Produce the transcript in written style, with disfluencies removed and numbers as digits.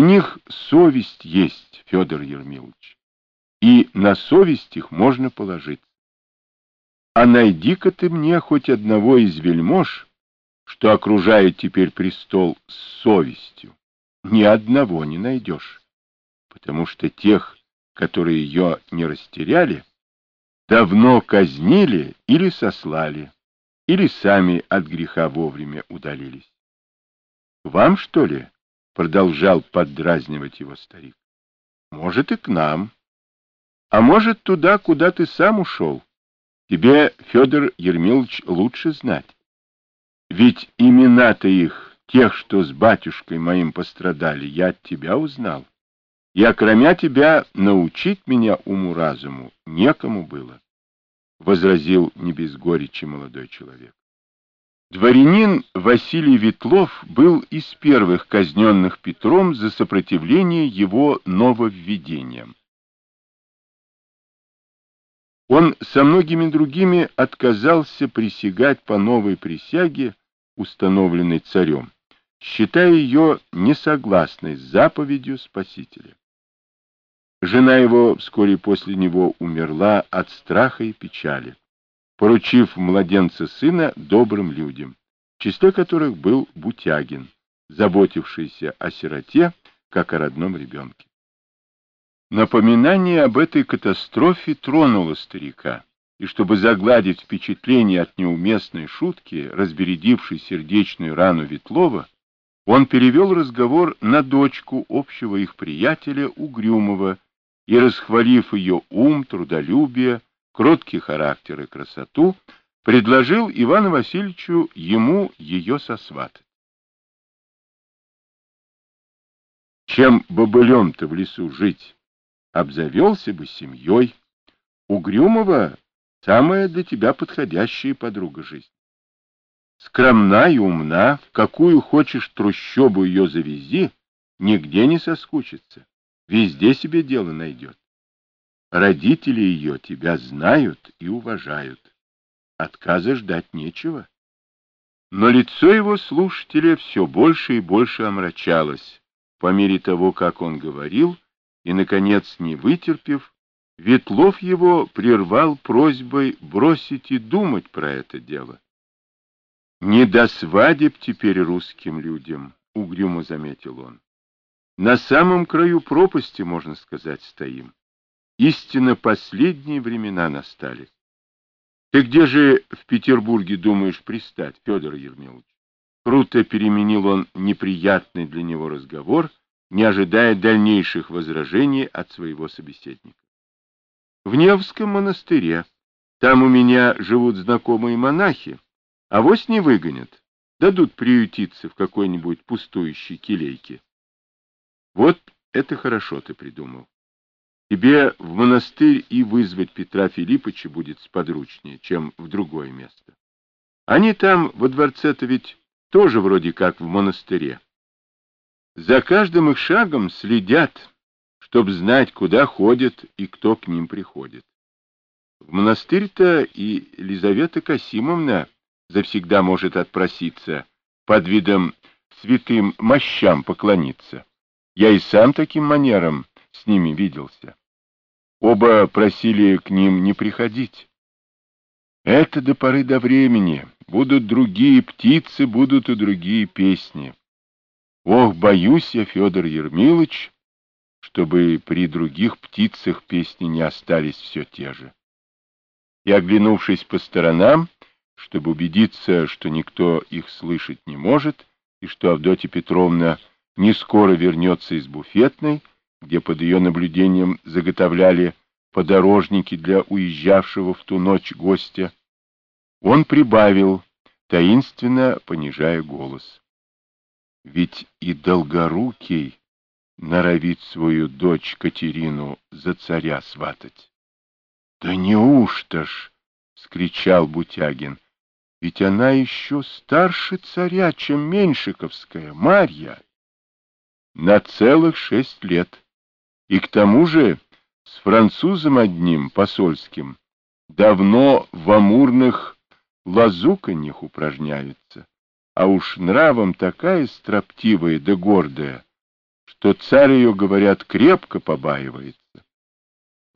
них совесть есть, Федор Ермилович, и на совесть их можно положиться. А найди-ка ты мне хоть одного из вельмож, что окружает теперь престол с совестью. Ни одного не найдешь, потому что тех, которые ее не растеряли, давно казнили или сослали, или сами от греха вовремя удалились. Вам, что ли? Продолжал поддразнивать его старик. Может, и к нам. А может, туда, куда ты сам ушел. Тебе, Федор Ермилович, лучше знать. Ведь имена-то их, тех, что с батюшкой моим пострадали, я от тебя узнал. И окромя тебя научить меня уму-разуму некому было, — возразил не без горечи молодой человек. Дворянин Василий Ветлов был из первых казненных Петром за сопротивление его нововведениям. Он со многими другими отказался присягать по новой присяге, установленной царем, считая ее несогласной с заповедью Спасителя. Жена его вскоре после него умерла от страха и печали, поручив младенца сына добрым людям, в числе которых был Бутягин, заботившийся о сироте, как о родном ребенке. Напоминание об этой катастрофе тронуло старика, и чтобы загладить впечатление от неуместной шутки, разбередившей сердечную рану Ветлова, он перевел разговор на дочку общего их приятеля Угрюмова и, расхвалив ее ум, трудолюбие, кроткий характер и красоту, предложил Ивану Васильевичу ему ее сосватать. Чем бобылем-то в лесу жить? Обзавелся бы семьей. Угрюмова — самая для тебя подходящая подруга жизни. Скромна и умна, в какую хочешь трущобу ее завези, нигде не соскучится, везде себе дело найдет. Родители ее тебя знают и уважают. Отказа ждать нечего. Но лицо его слушателя все больше и больше омрачалось по мере того, как он говорил, и, наконец, не вытерпев, Ветлов его прервал просьбой бросить и думать про это дело. «Не до свадеб теперь русским людям», — угрюмо заметил он. «На самом краю пропасти, можно сказать, стоим. Истинно последние времена настали. Ты где же в Петербурге думаешь пристать, Федор Ермилович?» Круто переменил он неприятный для него разговор, не ожидая дальнейших возражений от своего собеседника. «В Невском монастыре. Там у меня живут знакомые монахи. Авось не выгонят, дадут приютиться в какой-нибудь пустующей келейке». «Вот это хорошо ты придумал. Тебе в монастырь и вызвать Петра Филипповича будет сподручнее, чем в другое место. Они там во дворце-то ведь тоже вроде как в монастыре. За каждым их шагом следят, чтоб знать, куда ходят и кто к ним приходит. В монастырь-то и Лизавета Касимовна завсегда может отпроситься, под видом святым мощам поклониться. Я и сам таким манером с ними виделся. Оба просили к ним не приходить. Это до поры до времени. Будут другие птицы, будут и другие песни. Ох, боюсь я, Федор Ермилович, чтобы при других птицах песни не остались все те же. И, оглянувшись по сторонам, чтобы убедиться, что никто их слышать не может, и что Авдотья Петровна не скоро вернется из буфетной, где под ее наблюдением заготовляли подорожники для уезжавшего в ту ночь гостя, он прибавил, таинственно понижая голос. Ведь и Долгорукий норовит свою дочь Катерину за царя сватать. — Да неужто ж? — вскричал Бутягин. — Ведь она еще старше царя, чем Меньшиковская, Марья. На целых 6 лет. И к тому же с французом одним, посольским, давно в амурных лазуканьях упражняются. А уж нравом такая строптивая да гордая, то царь ее, говорят, крепко побаивается.